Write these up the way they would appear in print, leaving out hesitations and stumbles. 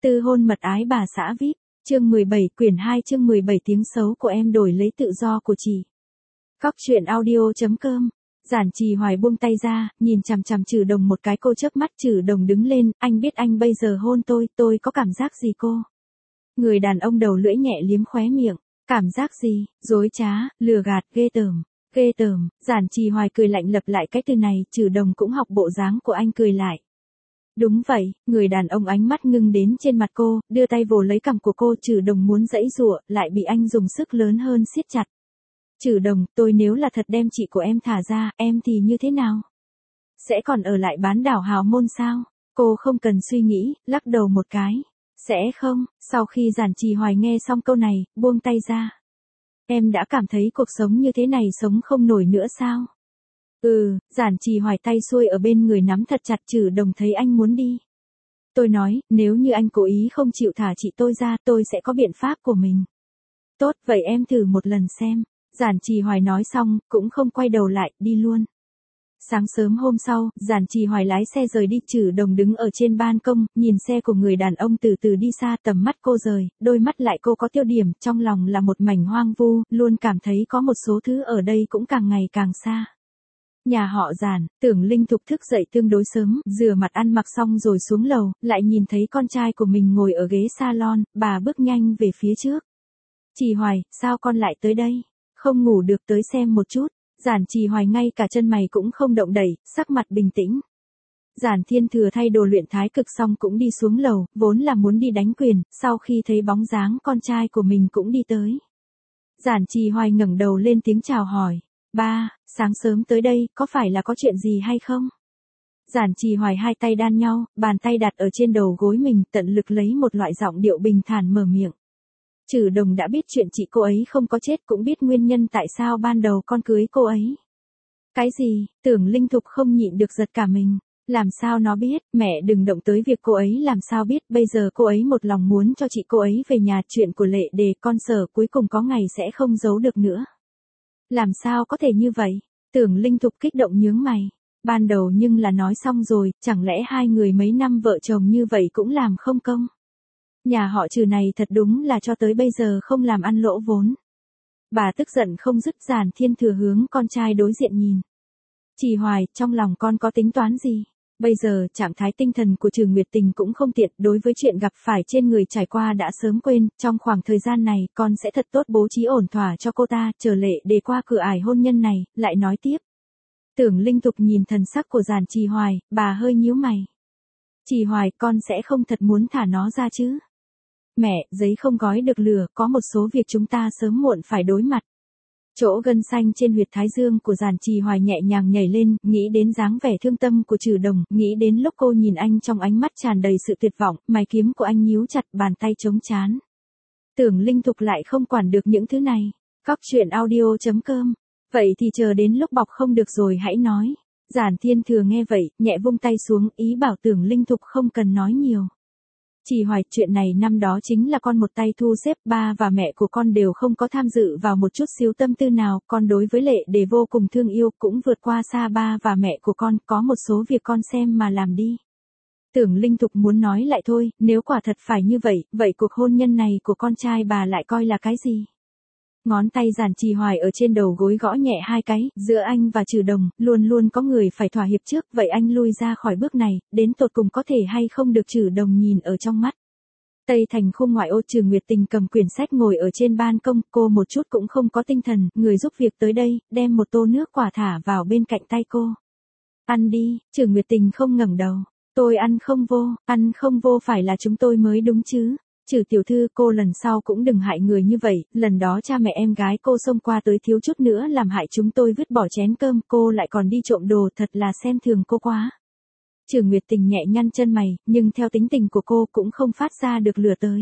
Tư hôn mật ái bà xã VIP, chương 17 quyển 2 chương 17 tiếng xấu của em đổi lấy tự do của chị. Cóc truyện audio.com. Giản Trì Hoài buông tay ra, nhìn chằm chằm Trử Đồng một cái, cô chớp mắt. Trử Đồng đứng lên, anh biết anh bây giờ hôn tôi có cảm giác gì cô? Người đàn ông đầu lưỡi nhẹ liếm khóe miệng, cảm giác gì? Dối trá, lừa gạt, ghê tởm. Giản Trì Hoài cười lạnh lặp lại cái từ này. Trử Đồng cũng học bộ dáng của anh cười lại. Đúng vậy, người đàn ông ánh mắt ngưng đến trên mặt cô, đưa tay vồ lấy cằm của cô. Trử Đồng muốn giãy giụa, lại bị anh dùng sức lớn hơn siết chặt. Trử Đồng, tôi nếu là thật đem chị của em thả ra, em thì như thế nào? Sẽ còn ở lại bán đảo Hào Môn sao? Cô không cần suy nghĩ, lắc đầu một cái. Sẽ không. Sau khi Giản Trì Hoài nghe xong câu này, buông tay ra. Em đã cảm thấy cuộc sống như thế này sống không nổi nữa sao? Giản Trì Hoài tay xuôi ở bên người nắm thật chặt. Trử Đồng thấy anh muốn đi. Tôi nói, nếu như anh cố ý không chịu thả chị tôi ra, tôi sẽ có biện pháp của mình. Tốt, vậy em thử một lần xem. Giản Trì Hoài nói xong, cũng không quay đầu lại, đi luôn. Sáng sớm hôm sau, Giản Trì Hoài lái xe rời đi. Trử Đồng đứng ở trên ban công, nhìn xe của người đàn ông từ từ đi xa. Tầm mắt cô rời, đôi mắt lại cô có tiêu điểm, trong lòng là một mảnh hoang vu, luôn cảm thấy có một số thứ ở đây cũng càng ngày càng xa. Nhà họ Giản. Tưởng Linh Thục thức dậy tương đối sớm, rửa mặt ăn mặc xong rồi xuống lầu, lại nhìn thấy con trai của mình ngồi ở ghế salon, bà bước nhanh về phía trước. Trì Hoài, sao con lại tới đây? Không ngủ được, tới xem một chút. Giản Trì Hoài ngay cả chân mày cũng không động đẩy, sắc mặt bình tĩnh. Giản Thiên Thừa thay đồ luyện thái cực xong cũng đi xuống lầu, vốn là muốn đi đánh quyền, sau khi thấy bóng dáng con trai của mình cũng đi tới. Giản Trì Hoài ngẩng đầu lên tiếng chào hỏi. Ba, sáng sớm tới đây, có phải là có chuyện gì hay không? Giản Trì Hoài hai tay đan nhau, bàn tay đặt ở trên đầu gối mình, tận lực lấy một loại giọng điệu bình thản mở miệng. Trử Đồng đã biết chuyện chị cô ấy không có chết, cũng biết nguyên nhân tại sao ban đầu con cưới cô ấy. Cái gì? Tưởng Linh Thục không nhịn được giật cả mình. Làm sao nó biết? Mẹ đừng động tới việc cô ấy làm sao biết, bây giờ cô ấy một lòng muốn cho chị cô ấy về nhà. Chuyện của Lệ Đề con sở cuối cùng có ngày sẽ không giấu được nữa. Làm sao có thể như vậy? Tưởng Linh Thục kích động nhướng mày. Ban đầu nhưng là nói xong rồi, chẳng lẽ hai người mấy năm vợ chồng như vậy cũng làm không công? Nhà họ Trừ này thật đúng là cho tới bây giờ không làm ăn lỗ vốn. Bà tức giận không dứt. Giản Thiên Thừa hướng con trai đối diện nhìn. Trì Hoài, trong lòng con có tính toán gì? Bây giờ, trạng thái tinh thần của Trừ Nguyệt Tình cũng không tiện, đối với chuyện gặp phải trên người trải qua đã sớm quên, trong khoảng thời gian này, con sẽ thật tốt bố trí ổn thỏa cho cô ta, chờ Lệ Đề qua cửa ải hôn nhân này, lại nói tiếp. Tưởng Linh Thục nhìn thần sắc của Giản Trì Hoài, bà hơi nhíu mày. Trì Hoài, con sẽ không thật muốn thả nó ra chứ? Mẹ, giấy không gói được lửa, có một số việc chúng ta sớm muộn phải đối mặt. Chỗ gân xanh trên huyệt thái dương của Giản Trì Hoài nhẹ nhàng nhảy lên, nghĩ đến dáng vẻ thương tâm của Trử Đồng, nghĩ đến lúc cô nhìn anh trong ánh mắt tràn đầy sự tuyệt vọng, mày kiếm của anh nhíu chặt, bàn tay chống trán. Tưởng Linh Thục lại không quản được những thứ này. Cóc truyện audio.com. Vậy thì chờ đến lúc bọc không được rồi hãy nói. Giản Thiên Thừa nghe vậy, nhẹ vung tay xuống, ý bảo Tưởng Linh Thục không cần nói nhiều. Trì Hoài, chuyện này năm đó chính là con một tay thu xếp, ba và mẹ của con đều không có tham dự vào một chút xíu tâm tư nào, con đối với Lệ Đề vô cùng thương yêu, cũng vượt qua xa ba và mẹ của con, có một số việc con xem mà làm đi. Tưởng Linh Thục muốn nói lại thôi, nếu quả thật phải như vậy, vậy cuộc hôn nhân này của con trai bà lại coi là cái gì? Ngón tay Giản Trì Hoài ở trên đầu gối gõ nhẹ hai cái, giữa anh và Trử Đồng, luôn luôn có người phải thỏa hiệp trước, vậy anh lui ra khỏi bước này, đến tột cùng có thể hay không được Trử Đồng nhìn ở trong mắt. Tây thành khu ngoại ô. Trừ Nguyệt Tình cầm quyển sách ngồi ở trên ban công, cô một chút cũng không có tinh thần, người giúp việc tới đây, đem một tô nước quả thả vào bên cạnh tay cô. Ăn đi. Trừ Nguyệt Tình không ngẩng đầu. Tôi ăn không vô phải là chúng tôi mới đúng chứ. Trừ tiểu thư, cô lần sau cũng đừng hại người như vậy, lần đó cha mẹ em gái cô xông qua tới thiếu chút nữa làm hại chúng tôi vứt bỏ chén cơm, cô lại còn đi trộm đồ, thật là xem thường cô quá. Trừ Nguyệt Tình nhẹ nhăn chân mày, nhưng theo tính tình của cô cũng không phát ra được lửa tới.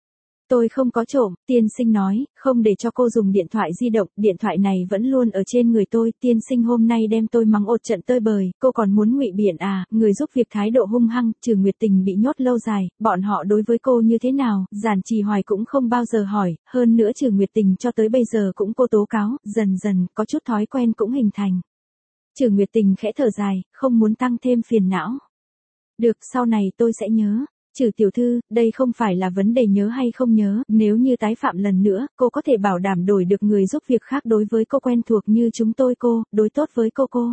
Tôi không có trộm, tiên sinh nói, không để cho cô dùng điện thoại di động, điện thoại này vẫn luôn ở trên người tôi, tiên sinh hôm nay đem tôi mắng ột trận tơi bời, cô còn muốn ngụy biện à? Người giúp việc thái độ hung hăng. Trừ Nguyệt Tình bị nhốt lâu dài, bọn họ đối với cô như thế nào, Giản Trì Hoài cũng không bao giờ hỏi, hơn nữa Trừ Nguyệt Tình cho tới bây giờ cũng cô tố cáo, dần dần, có chút thói quen cũng hình thành. Trừ Nguyệt Tình khẽ thở dài, không muốn tăng thêm phiền não. Được, sau này tôi sẽ nhớ. Trừ tiểu thư, đây không phải là vấn đề nhớ hay không nhớ, nếu như tái phạm lần nữa, cô có thể bảo đảm đổi được người giúp việc khác đối với cô quen thuộc như chúng tôi cô, đối tốt với cô.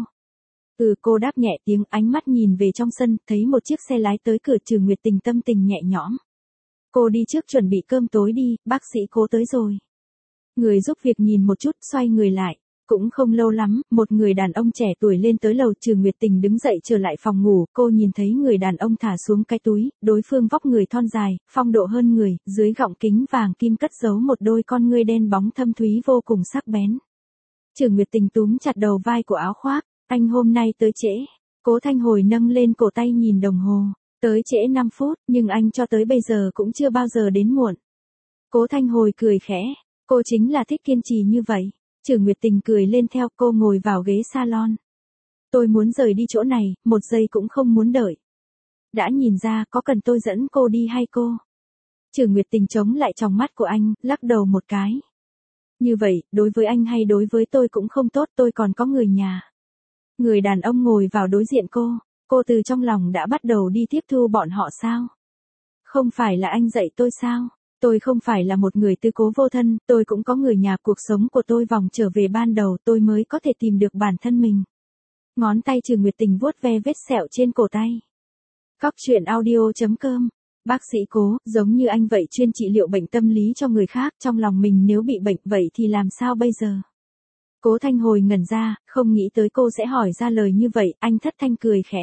Cô đáp nhẹ tiếng, ánh mắt nhìn về trong sân, thấy một chiếc xe lái tới cửa. Trừ Nguyệt Tình tâm tình nhẹ nhõm. Cô đi trước chuẩn bị cơm tối đi, bác sĩ Cố tới rồi. Người giúp việc nhìn một chút, xoay người lại. Cũng không lâu lắm, một người đàn ông trẻ tuổi lên tới lầu. Trừ Nguyệt Tình đứng dậy trở lại phòng ngủ, cô nhìn thấy người đàn ông thả xuống cái túi, đối phương vóc người thon dài, phong độ hơn người, dưới gọng kính vàng kim cất giấu một đôi con ngươi đen bóng thâm thúy vô cùng sắc bén. Trừ Nguyệt Tình túm chặt đầu vai của áo khoác, anh hôm nay tới trễ. Cố Thanh Hồi nâng lên cổ tay nhìn đồng hồ, tới trễ 5 phút, nhưng anh cho tới bây giờ cũng chưa bao giờ đến muộn. Cố Thanh Hồi cười khẽ, cô chính là thích kiên trì như vậy. Trừ Nguyệt Tình cười lên theo, cô ngồi vào ghế salon. Tôi muốn rời đi chỗ này, một giây cũng không muốn đợi. Đã nhìn ra, có cần tôi dẫn cô đi hay cô? Trừ Nguyệt Tình chống lại tròng mắt của anh, lắc đầu một cái. Như vậy, đối với anh hay đối với tôi cũng không tốt, tôi còn có người nhà. Người đàn ông ngồi vào đối diện cô từ trong lòng đã bắt đầu đi tiếp thu bọn họ sao? Không phải là anh dạy tôi sao? Tôi không phải là một người tư cố vô thân, tôi cũng có người nhà, cuộc sống của tôi vòng trở về ban đầu, tôi mới có thể tìm được bản thân mình. Ngón tay Trừ Nguyệt Tình vuốt ve vết sẹo trên cổ tay. Cóc truyện audio.com. Bác sĩ Cố, giống như anh vậy, chuyên trị liệu bệnh tâm lý cho người khác, trong lòng mình nếu bị bệnh vậy thì làm sao bây giờ? Cố Thanh Hồi ngẩn ra, không nghĩ tới cô sẽ hỏi ra lời như vậy, anh thất thanh cười khẽ.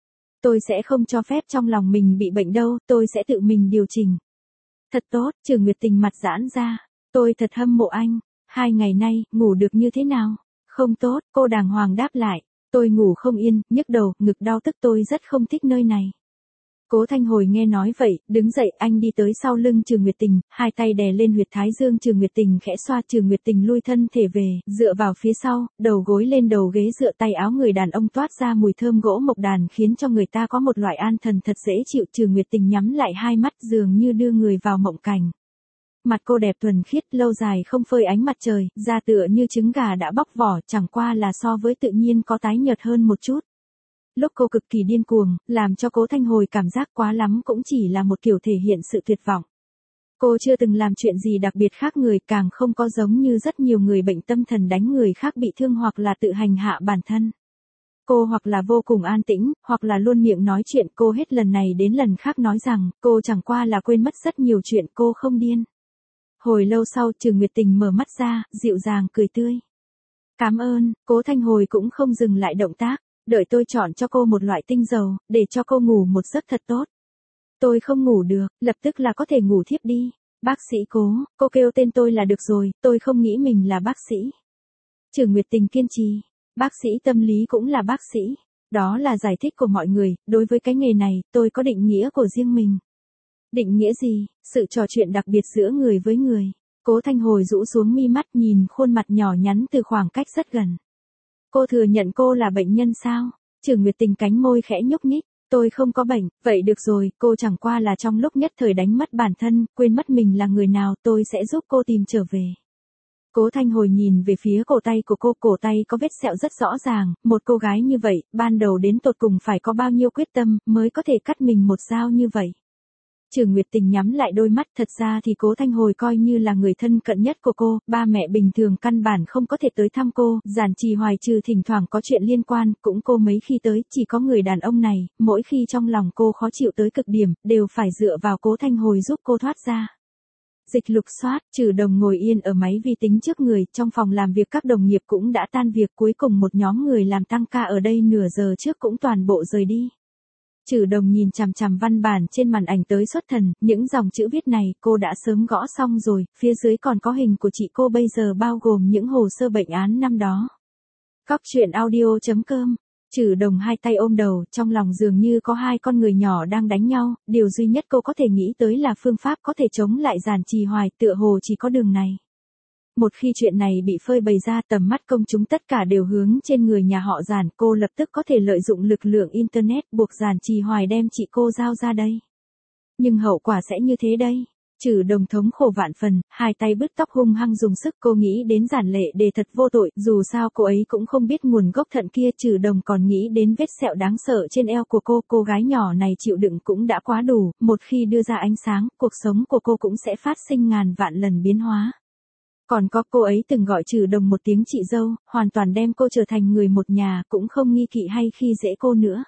Tôi sẽ không cho phép trong lòng mình bị bệnh đâu, tôi sẽ tự mình điều chỉnh. Thật tốt, Trừ Nguyệt Tình mặt giãn ra. Tôi thật hâm mộ anh. 2 ngày nay, ngủ được như thế nào? Không tốt, cô đàng hoàng đáp lại. Tôi ngủ không yên, nhức đầu, ngực đau tức, tôi rất không thích nơi này. Cố Thanh Hồi nghe nói vậy, đứng dậy, anh đi tới sau lưng Trừ Nguyệt Tình, hai tay đè lên huyệt thái dương Trừ Nguyệt Tình khẽ xoa. Trừ Nguyệt Tình lui thân thể về, dựa vào phía sau, đầu gối lên đầu ghế dựa, tay áo người đàn ông toát ra mùi thơm gỗ mộc đàn khiến cho người ta có một loại an thần thật dễ chịu. Trừ Nguyệt Tình nhắm lại hai mắt dường như đưa người vào mộng cảnh. Mặt cô đẹp thuần khiết, lâu dài không phơi ánh mặt trời, da tựa như trứng gà đã bóc vỏ, chẳng qua là so với tự nhiên có tái nhợt hơn một chút. Lúc cô cực kỳ điên cuồng, làm cho Cố Thanh Hồi cảm giác quá lắm cũng chỉ là một kiểu thể hiện sự tuyệt vọng. Cô chưa từng làm chuyện gì đặc biệt khác người, càng không có giống như rất nhiều người bệnh tâm thần đánh người khác bị thương hoặc là tự hành hạ bản thân. Cô hoặc là vô cùng an tĩnh, hoặc là luôn miệng nói chuyện. Cô hết lần này đến lần khác nói rằng, cô chẳng qua là quên mất rất nhiều chuyện, cô không điên. Hồi lâu sau, Trừ Nguyệt Tình mở mắt ra, dịu dàng cười tươi. Cảm ơn. Cố Thanh Hồi cũng không dừng lại động tác. Đợi tôi chọn cho cô một loại tinh dầu, để cho cô ngủ một giấc thật tốt. Tôi không ngủ được, lập tức là có thể ngủ thiếp đi. Bác sĩ Cố, cô kêu tên tôi là được rồi, tôi không nghĩ mình là bác sĩ. Trừ Nguyệt Tình kiên trì. Bác sĩ tâm lý cũng là bác sĩ. Đó là giải thích của mọi người, đối với cái nghề này, tôi có định nghĩa của riêng mình. Định nghĩa gì? Sự trò chuyện đặc biệt giữa người với người. Cố Thanh Hồi rũ xuống mi mắt, nhìn khuôn mặt nhỏ nhắn từ khoảng cách rất gần. Cô thừa nhận cô là bệnh nhân sao? Trừ Nguyệt Tình cánh môi khẽ nhúc nhích. Tôi không có bệnh, vậy được rồi, cô chẳng qua là trong lúc nhất thời đánh mất bản thân, quên mất mình là người nào, tôi sẽ giúp cô tìm trở về. Cố Thanh Hồi nhìn về phía cổ tay của cô, cổ tay có vết sẹo rất rõ ràng, một cô gái như vậy, ban đầu đến tột cùng phải có bao nhiêu quyết tâm, mới có thể cắt mình một dao như vậy. Trừ Nguyệt Tình nhắm lại đôi mắt, thật ra thì Cố Thanh Hồi coi như là người thân cận nhất của cô, ba mẹ bình thường căn bản không có thể tới thăm cô, Giản Trì Hoài trừ thỉnh thoảng có chuyện liên quan, cũng cô mấy khi tới, chỉ có người đàn ông này, mỗi khi trong lòng cô khó chịu tới cực điểm, đều phải dựa vào Cố Thanh Hồi giúp cô thoát ra. Dịch lục soát, Trừ Đồng ngồi yên ở máy vi tính trước người, trong phòng làm việc các đồng nghiệp cũng đã tan việc, cuối cùng một nhóm người làm tăng ca ở đây nửa giờ trước cũng toàn bộ rời đi. Trừ Đồng nhìn chằm chằm văn bản trên màn ảnh tới xuất thần, những dòng chữ viết này cô đã sớm gõ xong rồi, phía dưới còn có hình của chị cô bây giờ bao gồm những hồ sơ bệnh án năm đó. Cóc truyện audio.com. Trừ Đồng hai tay ôm đầu, trong lòng dường như có hai con người nhỏ đang đánh nhau, điều duy nhất cô có thể nghĩ tới là phương pháp có thể chống lại Giản Trì Hoài, tựa hồ chỉ có đường này. Một khi chuyện này bị phơi bày ra, tầm mắt công chúng tất cả đều hướng trên người nhà họ Giản, cô lập tức có thể lợi dụng lực lượng internet buộc Giản Trì Hoài đem chị cô giao ra đây. Nhưng hậu quả sẽ như thế đây. Trừ Đồng thống khổ vạn phần, hai tay bứt tóc hung hăng dùng sức. Cô nghĩ đến Giản Lệ Đề thật vô tội, dù sao cô ấy cũng không biết nguồn gốc thận kia. Trừ Đồng còn nghĩ đến vết sẹo đáng sợ trên eo của cô gái nhỏ này chịu đựng cũng đã quá đủ, một khi đưa ra ánh sáng, cuộc sống của cô cũng sẽ phát sinh ngàn vạn lần biến hóa. Còn có, cô ấy từng gọi Trừ Đồng một tiếng chị dâu, hoàn toàn đem cô trở thành người một nhà, cũng không nghi kỵ hay khi dễ cô nữa.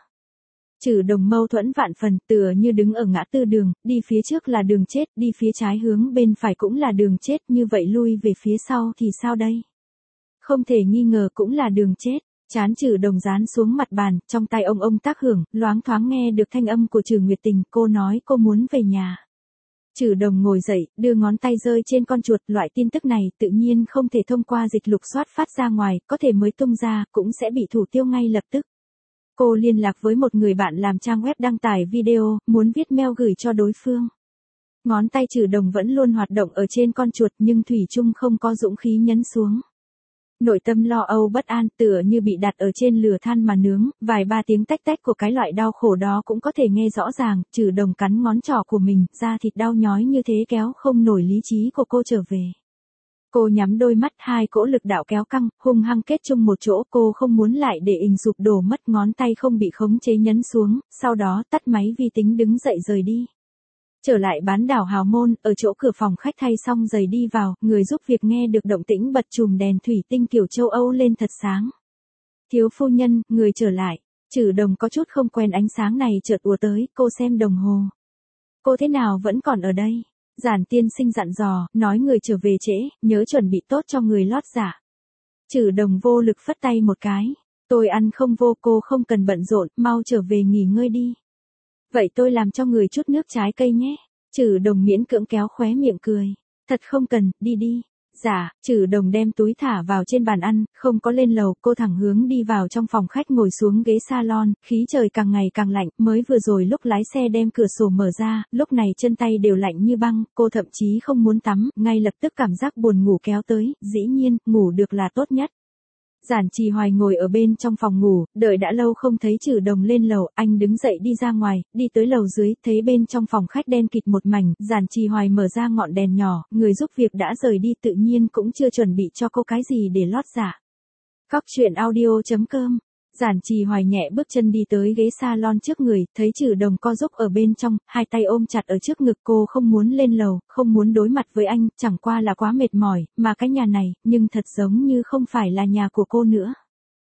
Trừ Đồng mâu thuẫn vạn phần, tựa như đứng ở ngã tư đường, đi phía trước là đường chết, đi phía trái hướng bên phải cũng là đường chết, như vậy lui về phía sau thì sao đây? Không thể nghi ngờ cũng là đường chết. Trán Trừ Đồng dán xuống mặt bàn, trong tay ông tác hưởng, loáng thoáng nghe được thanh âm của Trừ Nguyệt Tình, cô nói cô muốn về nhà. Trừ Đồng ngồi dậy, đưa ngón tay rơi trên con chuột, loại tin tức này tự nhiên không thể thông qua dịch lục soát phát ra ngoài, có thể mới tung ra, cũng sẽ bị thủ tiêu ngay lập tức. Cô liên lạc với một người bạn làm trang web đăng tải video, muốn viết mail gửi cho đối phương. Ngón tay Trừ Đồng vẫn luôn hoạt động ở trên con chuột nhưng thủy chung không có dũng khí nhấn xuống. Nội tâm lo âu bất an, tựa như bị đặt ở trên lửa than mà nướng, vài ba tiếng tách tách của cái loại đau khổ đó cũng có thể nghe rõ ràng. Trừ Đồng cắn ngón trỏ của mình, da thịt đau nhói như thế kéo không nổi lý trí của cô trở về. Cô nhắm đôi mắt, hai cỗ lực đạo kéo căng, hung hăng kết chung một chỗ. Cô không muốn lại để hình sụp đổ mất, ngón tay không bị khống chế nhấn xuống, sau đó tắt máy vi tính đứng dậy rời đi. Trở lại bán đảo Hào Môn, ở chỗ cửa phòng khách thay xong giày đi vào, người giúp việc nghe được động tĩnh bật chùm đèn thủy tinh kiểu châu Âu lên thật sáng. Thiếu phu nhân, người trở lại. Trừ Đồng có chút không quen ánh sáng này chợt ùa tới, cô xem đồng hồ. Cô thế nào vẫn còn ở đây? Giản tiên sinh dặn dò, nói người trở về trễ, nhớ chuẩn bị tốt cho người lót dạ. Trừ Đồng vô lực phất tay một cái. Tôi ăn không vô, cô không cần bận rộn, mau trở về nghỉ ngơi đi. Vậy tôi làm cho người chút nước trái cây nhé. Trừ Đồng miễn cưỡng kéo khóe miệng cười. Thật không cần, đi đi. Dạ, Trừ Đồng đem túi thả vào trên bàn ăn, không có lên lầu, cô thẳng hướng đi vào trong phòng khách ngồi xuống ghế salon, khí trời càng ngày càng lạnh, mới vừa rồi lúc lái xe đem cửa sổ mở ra, lúc này chân tay đều lạnh như băng, cô thậm chí không muốn tắm, ngay lập tức cảm giác buồn ngủ kéo tới, dĩ nhiên, ngủ được là tốt nhất. Giản Trì Hoài ngồi ở bên trong phòng ngủ, đợi đã lâu không thấy Trừ Đồng lên lầu, anh đứng dậy đi ra ngoài, đi tới lầu dưới, thấy bên trong phòng khách đen kịt một mảnh, Giản Trì Hoài mở ra ngọn đèn nhỏ, người giúp việc đã rời đi, tự nhiên cũng chưa chuẩn bị cho cô cái gì để lót dạ. Cóc truyện audio.com. Giản Trì Hoài nhẹ bước chân đi tới ghế salon trước người, thấy Trừ Đồng co giúp ở bên trong, hai tay ôm chặt ở trước ngực. Cô không muốn lên lầu, không muốn đối mặt với anh, chẳng qua là quá mệt mỏi, mà cái nhà này, nhưng thật giống như không phải là nhà của cô nữa.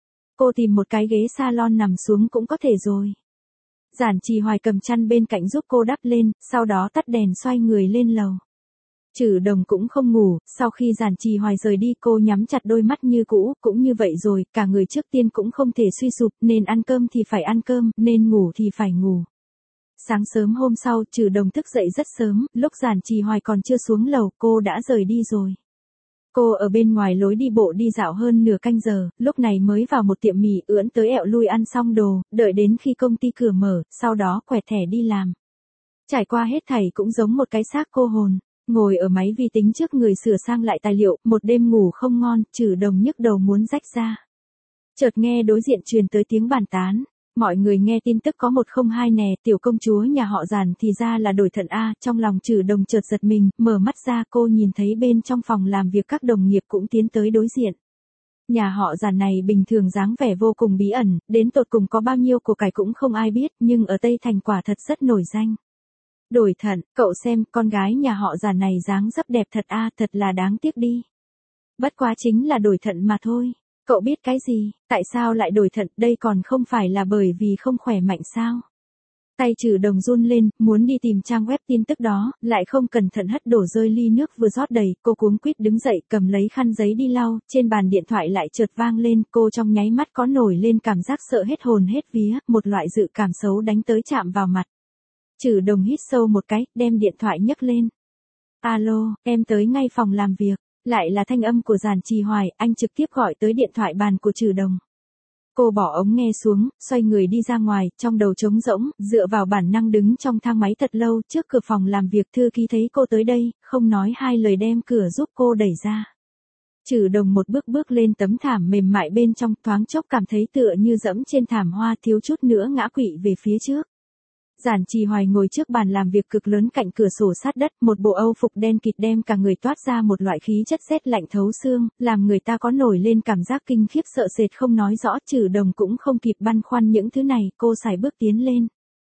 Cô tìm một cái ghế salon nằm xuống cũng có thể rồi. Giản Trì Hoài cầm chăn bên cạnh giúp cô đắp lên, sau đó tắt đèn xoay người lên lầu. Trừ Đồng cũng không ngủ, sau khi Giản Trì Hoài rời đi cô nhắm chặt đôi mắt như cũ, cũng như vậy rồi, cả người trước tiên cũng không thể suy sụp, nên ăn cơm thì phải ăn cơm, nên ngủ thì phải ngủ. Sáng sớm hôm sau, Trừ Đồng thức dậy rất sớm, lúc Giản Trì Hoài còn chưa xuống lầu, cô đã rời đi rồi. Cô ở bên ngoài lối đi bộ đi dạo hơn nửa canh giờ, lúc này mới vào một tiệm mì, ưỡn tới ẹo lui ăn xong đồ, đợi đến khi công ty cửa mở, sau đó quẹt thẻ đi làm. Trải qua hết thảy cũng giống một cái xác cô hồn. Ngồi ở máy vi tính trước người sửa sang lại tài liệu, một đêm ngủ không ngon, Trừ Đồng nhức đầu muốn rách ra. Chợt nghe đối diện truyền tới tiếng bàn tán. Mọi người nghe tin tức có 102 nè, tiểu công chúa nhà họ Giản thì ra là đổi thận A, trong lòng Trừ Đồng chợt giật mình, mở mắt ra cô nhìn thấy bên trong phòng làm việc các đồng nghiệp cũng tiến tới đối diện. Nhà họ Giản này bình thường dáng vẻ vô cùng bí ẩn, đến tột cùng có bao nhiêu của cải cũng không ai biết, nhưng ở Tây Thành quả thật rất nổi danh. Đổi thận, cậu xem, con gái nhà họ Giản này dáng dấp đẹp thật a, thật là đáng tiếc đi. Bất quá chính là đổi thận mà thôi. Cậu biết cái gì, tại sao lại đổi thận, đây còn không phải là bởi vì không khỏe mạnh sao? Tay Trừ Đồng run lên, muốn đi tìm trang web tin tức đó, lại không cẩn thận hất đổ rơi ly nước vừa rót đầy, cô cuống quýt đứng dậy, cầm lấy khăn giấy đi lau, trên bàn điện thoại lại chợt vang lên, cô trong nháy mắt có nổi lên cảm giác sợ hết hồn hết vía, một loại dự cảm xấu đánh tới chạm vào mặt. Trừ Đồng hít sâu một cái, đem điện thoại nhấc lên. Alo, em tới ngay phòng làm việc. Lại là thanh âm của Giản Trì Hoài, anh trực tiếp gọi tới điện thoại bàn của Trừ Đồng. Cô bỏ ống nghe xuống, xoay người đi ra ngoài, trong đầu trống rỗng, dựa vào bản năng đứng trong thang máy thật lâu, trước cửa phòng làm việc thư ký thấy cô tới đây, không nói hai lời đem cửa giúp cô đẩy ra. Trừ Đồng một bước bước lên tấm thảm mềm mại bên trong, thoáng chốc cảm thấy tựa như dẫm trên thảm hoa, thiếu chút nữa ngã quỵ về phía trước. Giản Trì Hoài ngồi trước bàn làm việc cực lớn cạnh cửa sổ sát đất, một bộ âu phục đen kịt đem cả người toát ra một loại khí chất rét lạnh thấu xương, làm người ta có nổi lên cảm giác kinh khiếp sợ sệt không nói rõ. Trừ Đồng cũng không kịp băn khoăn những thứ này, cô sải bước tiến lên.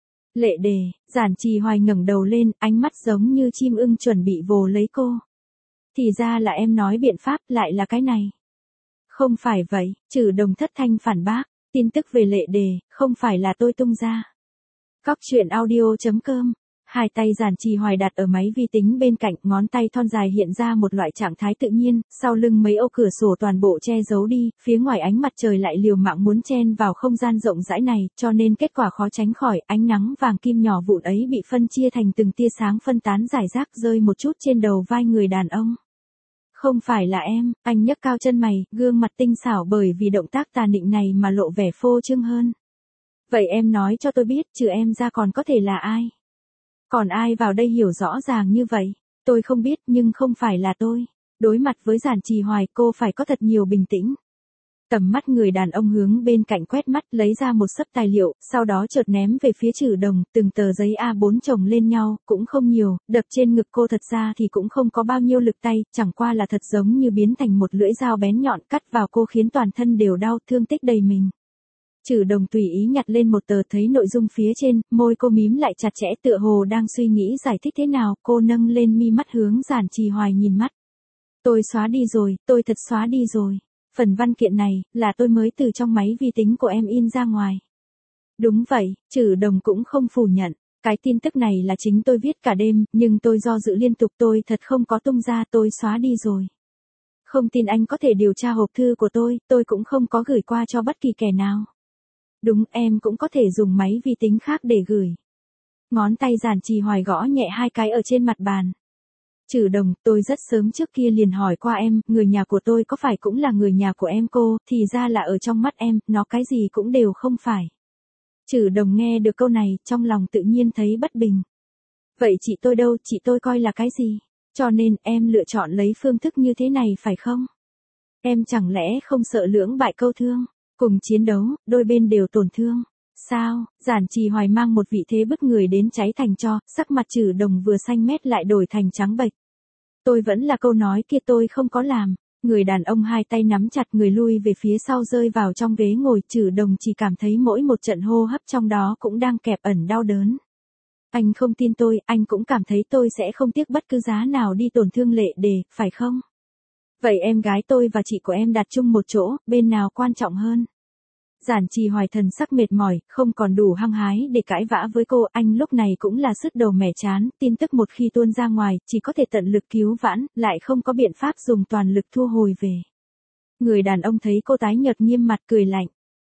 Lệ Đề, Giản Trì Hoài ngẩng đầu lên, ánh mắt giống như chim ưng chuẩn bị vồ lấy cô. Thì ra là em nói biện pháp lại là cái này. Không phải vậy, Trừ Đồng thất thanh phản bác, tin tức về Lệ Đề, không phải là tôi tung ra. Cóc truyện audio.com. Hai tay Giản Trì Hoài đặt ở máy vi tính bên cạnh, ngón tay thon dài hiện ra một loại trạng thái tự nhiên, sau lưng mấy ô cửa sổ toàn bộ che giấu đi, phía ngoài ánh mặt trời lại liều mạng muốn chen vào không gian rộng rãi này, cho nên kết quả khó tránh khỏi, ánh nắng vàng kim nhỏ vụn ấy bị phân chia thành từng tia sáng phân tán rải rác rơi một chút trên đầu vai người đàn ông. Không phải là em, anh nhấc cao chân mày, gương mặt tinh xảo bởi vì động tác tà nịnh này mà lộ vẻ phô trương hơn. Vậy em nói cho tôi biết, trừ em ra còn có thể là ai? Còn ai vào đây hiểu rõ ràng như vậy? Tôi không biết nhưng không phải là tôi. Đối mặt với Giản Trì Hoài cô phải có thật nhiều bình tĩnh. Tầm mắt người đàn ông hướng bên cạnh quét mắt lấy ra một xấp tài liệu, sau đó chợt ném về phía Trừ Đồng, từng tờ giấy A4 chồng lên nhau, cũng không nhiều, đập trên ngực cô thật ra thì cũng không có bao nhiêu lực tay, chẳng qua là thật giống như biến thành một lưỡi dao bén nhọn cắt vào cô khiến toàn thân đều đau, thương tích đầy mình. Trừ Đồng tùy ý nhặt lên một tờ thấy nội dung phía trên, môi cô mím lại chặt chẽ tựa hồ đang suy nghĩ giải thích thế nào, cô nâng lên mi mắt hướng Giản Trì Hoài nhìn mắt. Tôi xóa đi rồi, tôi thật xóa đi rồi. Phần văn kiện này, là tôi mới từ trong máy vi tính của em in ra ngoài. Đúng vậy, Trừ Đồng cũng không phủ nhận. Cái tin tức này là chính tôi viết cả đêm, nhưng tôi do dự liên tục tôi thật không có tung ra tôi xóa đi rồi. Không tin anh có thể điều tra hộp thư của tôi cũng không có gửi qua cho bất kỳ kẻ nào. Đúng em cũng có thể dùng máy vi tính khác để gửi. Ngón tay Giản Trì Hoài gõ nhẹ hai cái ở trên mặt bàn. Trừ Đồng, tôi rất sớm trước kia liền hỏi qua em, người nhà của tôi có phải cũng là người nhà của em cô, thì ra là ở trong mắt em, nó cái gì cũng đều không phải. Trừ Đồng nghe được câu này, trong lòng tự nhiên thấy bất bình. Vậy chị tôi đâu, chị tôi coi là cái gì? Cho nên em lựa chọn lấy phương thức như thế này phải không? Em chẳng lẽ không sợ lưỡng bại câu thương? Cùng chiến đấu, đôi bên đều tổn thương. Sao? Giản Trì Hoài mang một vị thế bức người đến cháy thành tro, sắc mặt Trừ Đồng vừa xanh mét lại đổi thành trắng bệch. Tôi vẫn là câu nói kia tôi không có làm. Người đàn ông hai tay nắm chặt người lui về phía sau rơi vào trong ghế ngồi. Trừ Đồng chỉ cảm thấy mỗi một trận hô hấp trong đó cũng đang kẹp ẩn đau đớn. Anh không tin tôi, anh cũng cảm thấy tôi sẽ không tiếc bất cứ giá nào đi tổn thương Lệ Đề, phải không? Vậy em gái tôi và chị của em đặt chung một chỗ, bên nào quan trọng hơn? Giản Trì Hoài thần sắc mệt mỏi, không còn đủ hăng hái để cãi vã với cô, anh lúc này cũng là sứt đầu mẻ chán, tin tức một khi tuôn ra ngoài, chỉ có thể tận lực cứu vãn, lại không có biện pháp dùng toàn lực thu hồi về. Người đàn ông thấy cô tái nhợt nghiêm mặt cười lạnh.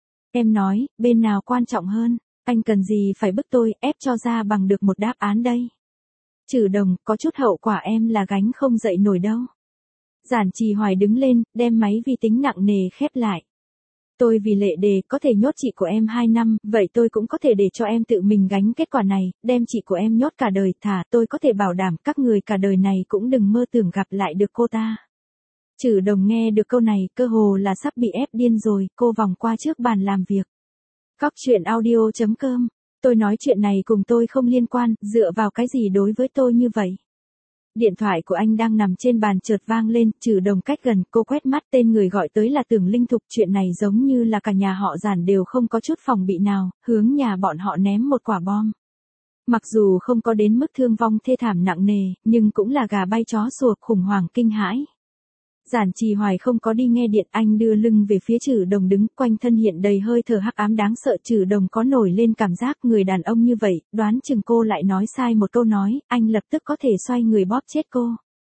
Em nói, bên nào quan trọng hơn, anh cần gì phải bức tôi, ép cho ra bằng được một đáp án đây. Trừ Đồng, có chút hậu quả em là gánh không dậy nổi đâu. Giản Trì Hoài đứng lên, đem máy vi tính nặng nề khép lại. Tôi vì Lệ Đề có thể nhốt chị của em 2 năm, vậy tôi cũng có thể để cho em tự mình gánh kết quả này, đem chị của em nhốt cả đời, thả tôi có thể bảo đảm các người cả đời này cũng đừng mơ tưởng gặp lại được cô ta. Trừ Đồng nghe được câu này, cơ hồ là sắp bị ép điên rồi, cô vòng qua trước bàn làm việc. Cóc truyện audio.com, tôi nói chuyện này cùng tôi không liên quan, dựa vào cái gì đối với tôi như vậy? Điện thoại của anh đang nằm trên bàn chợt vang lên, Trừ Đồng cách gần, cô quét mắt tên người gọi tới là Tưởng Linh Thục, chuyện này giống như là cả nhà họ Giản đều không có chút phòng bị nào, hướng nhà bọn họ ném một quả bom. Mặc dù không có đến mức thương vong thê thảm nặng nề, nhưng cũng là gà bay chó sủa, khủng hoảng kinh hãi. Giản Trì Hoài không có đi nghe điện, anh đưa lưng về phía Trừ Đồng đứng, quanh thân hiện đầy hơi thở hắc ám đáng sợ. Trừ Đồng có nổi lên cảm giác người đàn ông như vậy, đoán chừng cô lại nói sai một câu nói, anh lập tức có thể xoay người bóp chết cô.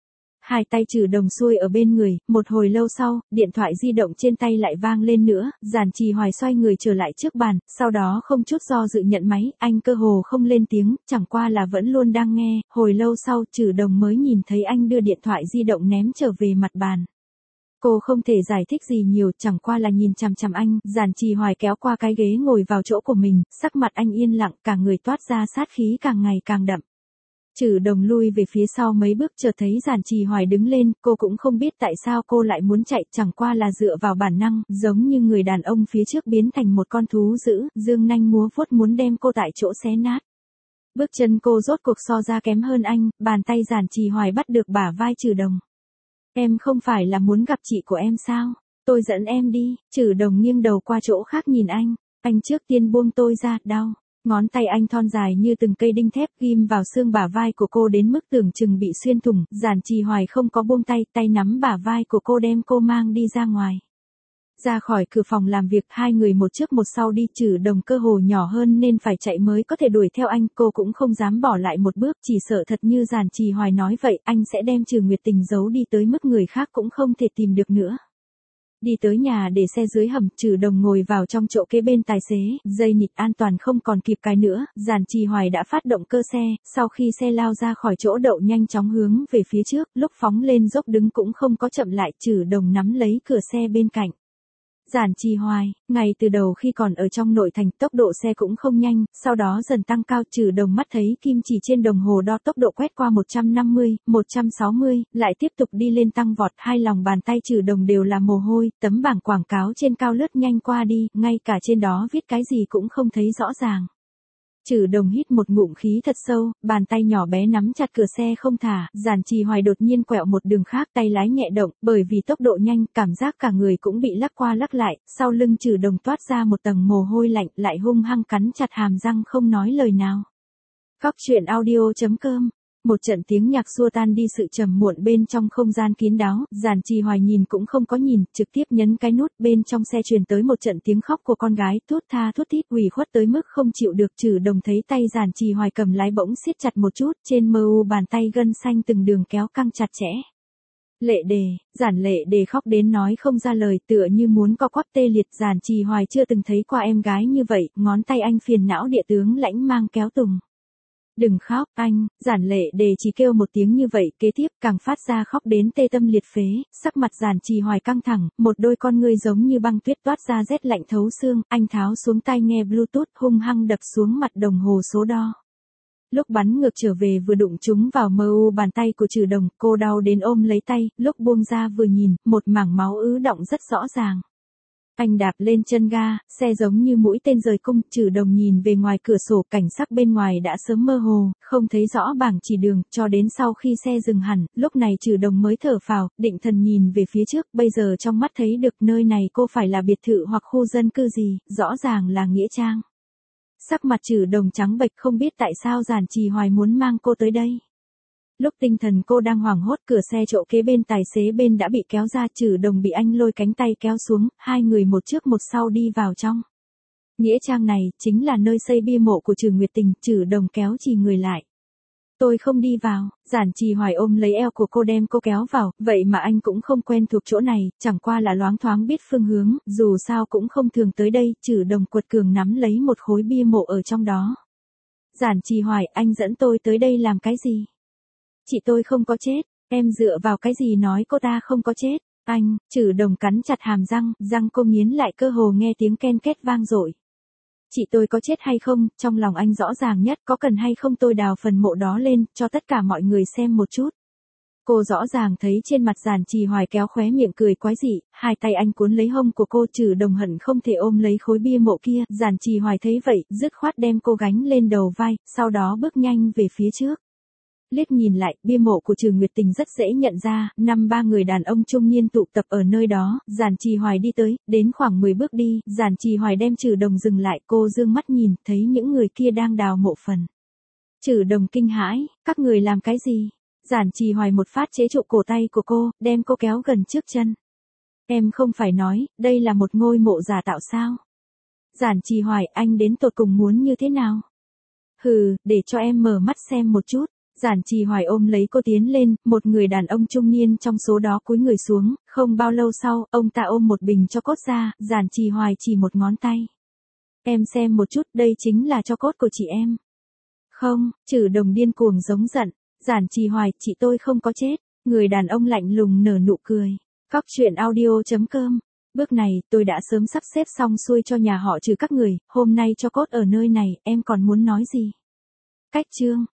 Hai tay Trừ Đồng xuôi ở bên người, một hồi lâu sau, điện thoại di động trên tay lại vang lên nữa, Giản Trì Hoài xoay người trở lại trước bàn, sau đó không chút do dự nhận máy, anh cơ hồ không lên tiếng, chẳng qua là vẫn luôn đang nghe, hồi lâu sau Trừ Đồng mới nhìn thấy anh đưa điện thoại di động ném trở về mặt bàn. Cô không thể giải thích gì nhiều, chẳng qua là nhìn chằm chằm anh, Giản Trì Hoài kéo qua cái ghế ngồi vào chỗ của mình, sắc mặt anh yên lặng, cả người toát ra sát khí càng ngày càng đậm. Trừ Đồng lui về phía sau mấy bước chợt thấy Giản Trì Hoài đứng lên, cô cũng không biết tại sao cô lại muốn chạy, chẳng qua là dựa vào bản năng, giống như người đàn ông phía trước biến thành một con thú dữ, dương nanh múa vuốt muốn đem cô tại chỗ xé nát. Bước chân cô rốt cuộc so ra kém hơn anh, bàn tay Giản Trì Hoài bắt được bả vai Trừ Đồng. Em không phải là muốn gặp chị của em sao? Tôi dẫn em đi. Trừ Đồng nghiêng đầu qua chỗ khác nhìn anh trước tiên buông tôi ra, đau. Ngón tay anh thon dài như từng cây đinh thép ghim vào xương bả vai của cô đến mức tưởng chừng bị xuyên thủng, Giản Trì Hoài không có buông tay, tay nắm bả vai của cô đem cô mang đi ra ngoài. Ra khỏi cửa phòng làm việc, hai người một trước một sau đi, Trừ Đồng cơ hồ nhỏ hơn nên phải chạy mới có thể đuổi theo anh, cô cũng không dám bỏ lại một bước, chỉ sợ thật như Giản Trì Hoài nói vậy, anh sẽ đem Trừ Nguyệt Tình giấu đi tới mức người khác cũng không thể tìm được nữa. Đi tới nhà để xe dưới hầm, Trừ Đồng ngồi vào trong chỗ kế bên tài xế, dây nịt an toàn không còn kịp cài nữa, Giản Trì Hoài đã phát động cơ xe, sau khi xe lao ra khỏi chỗ đậu nhanh chóng hướng về phía trước, lúc phóng lên dốc đứng cũng không có chậm lại, Trừ Đồng nắm lấy cửa xe bên cạnh. Giản Trì Hoài, ngay từ đầu khi còn ở trong nội thành tốc độ xe cũng không nhanh, sau đó dần tăng cao, Trừ Đồng mắt thấy kim chỉ trên đồng hồ đo tốc độ quét qua 150, 160, lại tiếp tục đi lên tăng vọt, hai lòng bàn tay Trừ Đồng đều là mồ hôi, tấm bảng quảng cáo trên cao lướt nhanh qua đi, ngay cả trên đó viết cái gì cũng không thấy rõ ràng. Trừ Đồng hít một ngụm khí thật sâu, bàn tay nhỏ bé nắm chặt cửa xe không thả, Giản Trì Hoài đột nhiên quẹo một đường khác, tay lái nhẹ động, bởi vì tốc độ nhanh, cảm giác cả người cũng bị lắc qua lắc lại, sau lưng Trừ Đồng toát ra một tầng mồ hôi lạnh, lại hung hăng cắn chặt hàm răng không nói lời nào. Cóc truyện audio.com. Một trận tiếng nhạc xua tan đi sự trầm muộn bên trong không gian kín đáo, Giản Trì Hoài nhìn cũng không có nhìn, trực tiếp nhấn cái nút, bên trong xe truyền tới một trận tiếng khóc của con gái, thút tha thút thít, ủy khuất tới mức không chịu được. Trừ Đồng thấy tay Giản Trì Hoài cầm lái bỗng siết chặt một chút, trên mờ u bàn tay gân xanh từng đường kéo căng chặt chẽ. Lệ Đề, Giản Lệ Đề khóc đến nói không ra lời, tựa như muốn co quắp tê liệt. Giản Trì Hoài chưa từng thấy qua em gái như vậy, ngón tay anh phiền não địa tướng lãnh mang kéo tùng. Đừng khóc, anh, Giản Lệ Đề chỉ kêu một tiếng như vậy, kế tiếp càng phát ra khóc đến tê tâm liệt phế, sắc mặt Giản Trì Hoài căng thẳng, một đôi con ngươi giống như băng tuyết toát ra rét lạnh thấu xương, anh tháo xuống tai nghe Bluetooth hung hăng đập xuống mặt đồng hồ số đo. Lúc bắn ngược trở về vừa đụng trúng vào mờ u bàn tay của Trừ Đồng, cô đau đến ôm lấy tay, lúc buông ra vừa nhìn, một mảng máu ứ đọng rất rõ ràng. Anh đạp lên chân ga, xe giống như mũi tên rời cung, Trừ Đồng nhìn về ngoài cửa sổ, cảnh sắc bên ngoài đã sớm mơ hồ, không thấy rõ bảng chỉ đường, cho đến sau khi xe dừng hẳn, lúc này Trừ Đồng mới thở phào, định thần nhìn về phía trước, bây giờ trong mắt thấy được nơi này cô phải là biệt thự hoặc khu dân cư gì, rõ ràng là nghĩa trang. Sắc mặt Trừ Đồng trắng bệch, không biết tại sao Giản Trì Hoài muốn mang cô tới đây. Lúc tinh thần cô đang hoảng hốt, cửa xe chỗ kế bên tài xế bên đã bị kéo ra, Trừ Đồng bị anh lôi cánh tay kéo xuống, hai người một trước một sau đi vào trong. Nghĩa trang này chính là nơi xây bia mộ của Trừ Nguyệt Tình, Trừ Đồng kéo Trì người lại. Tôi không đi vào, Giản Trì Hoài ôm lấy eo của cô đem cô kéo vào, vậy mà anh cũng không quen thuộc chỗ này, chẳng qua là loáng thoáng biết phương hướng, dù sao cũng không thường tới đây, Trừ Đồng quật cường nắm lấy một khối bia mộ ở trong đó. Giản Trì Hoài, anh dẫn tôi tới đây làm cái gì? Chị tôi không có chết, em dựa vào cái gì nói cô ta không có chết? Anh, Trừ Đồng cắn chặt hàm răng, răng cô nghiến lại, cơ hồ nghe tiếng ken két vang dội. Chị tôi có chết hay không, trong lòng anh rõ ràng nhất, có cần hay không tôi đào phần mộ đó lên, cho tất cả mọi người xem một chút. Cô rõ ràng thấy trên mặt Giản Trì Hoài kéo khóe miệng cười quái dị, hai tay anh cuốn lấy hông của cô, Trừ Đồng hận không thể ôm lấy khối bia mộ kia, Giản Trì Hoài thấy vậy, dứt khoát đem cô gánh lên đầu vai, sau đó bước nhanh về phía trước. Liếc nhìn lại, bia mộ của Trừ Nguyệt Tình rất dễ nhận ra, ba người đàn ông trung niên tụ tập ở nơi đó, Giản Trì Hoài đi tới, đến khoảng 10 bước đi, Giản Trì Hoài đem Trừ Đồng dừng lại, cô dương mắt nhìn, thấy những người kia đang đào mộ phần. Trừ Đồng kinh hãi, các người làm cái gì? Giản Trì Hoài một phát chế trụ cổ tay của cô, đem cô kéo gần trước chân. Em không phải nói, đây là một ngôi mộ giả tạo sao? Giản Trì Hoài, anh đến tột cùng muốn như thế nào? Hừ, để cho em mở mắt xem một chút. Giản Trì Hoài ôm lấy cô tiến lên, một người đàn ông trung niên trong số đó cúi người xuống, không bao lâu sau, ông ta ôm một bình cho cốt ra, Giản Trì Hoài chỉ một ngón tay. Em xem một chút, đây chính là cho cốt của chị em. Không, Trừ Đồng điên cuồng giống giận, Giản Trì Hoài, chị tôi không có chết, người đàn ông lạnh lùng nở nụ cười. Cóc truyện audio.com. Bước này, tôi đã sớm sắp xếp xong xuôi cho nhà họ Trừ các người, hôm nay cho cốt ở nơi này, em còn muốn nói gì? Cách chương.